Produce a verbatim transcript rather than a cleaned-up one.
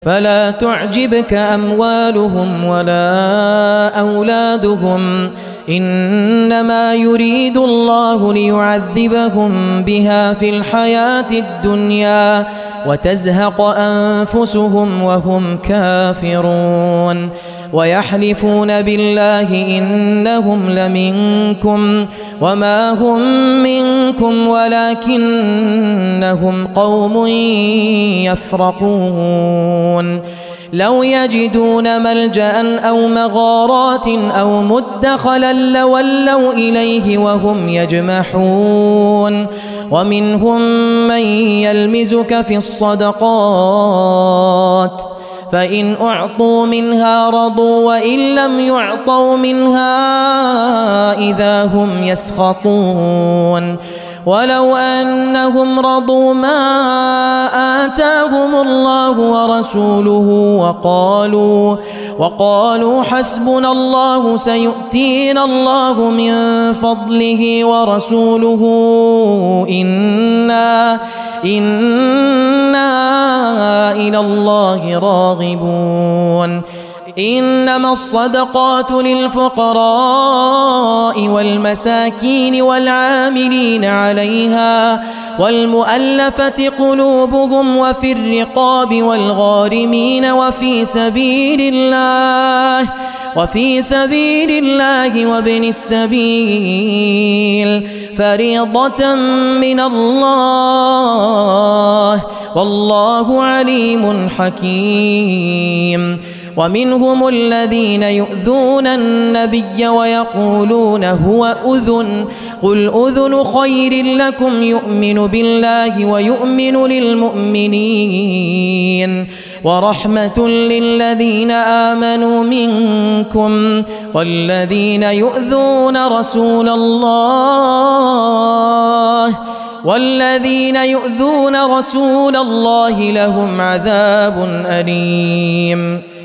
فلا تعجبك أموالهم ولا أولادهم إنما يريد الله ليعذبهم بها في الحياة الدنيا وتزهق أنفسهم وهم كافرون ويحلفون بالله إنهم لمنكم وما هم منكم ولكنهم قوم يفرقون لو يجدون ملجأ أو مغارات أو مدخلا لولوا إليه وهم يجمحون ومنهم من يلمزك في الصدقات فإن أعطوا منها رضوا وإن لم يعطوا منها إذا هم يسخطون ولو أنهم رضوا ما آتاهم الله ورسوله وقالوا وقالوا حسبنا الله سيؤتينا الله من فضله ورسوله إنا إنا إلى الله راغبون إنما الصدقات للفقراء والمساكين والعاملين عليها والمؤلفة قلوبهم وفي الرقاب والغارمين وفي سبيل الله وفي سبيل الله وابن السبيل فريضة من الله والله عليم حكيم ومنهم الذين يؤذون النبي ويقولون هو أذن قل أذن خير لكم يؤمن بالله ويؤمن للمؤمنين ورحمة للذين آمنوا منكم والذين يؤذون رسول الله والذين يؤذون رسول الله لهم عذاب أليم.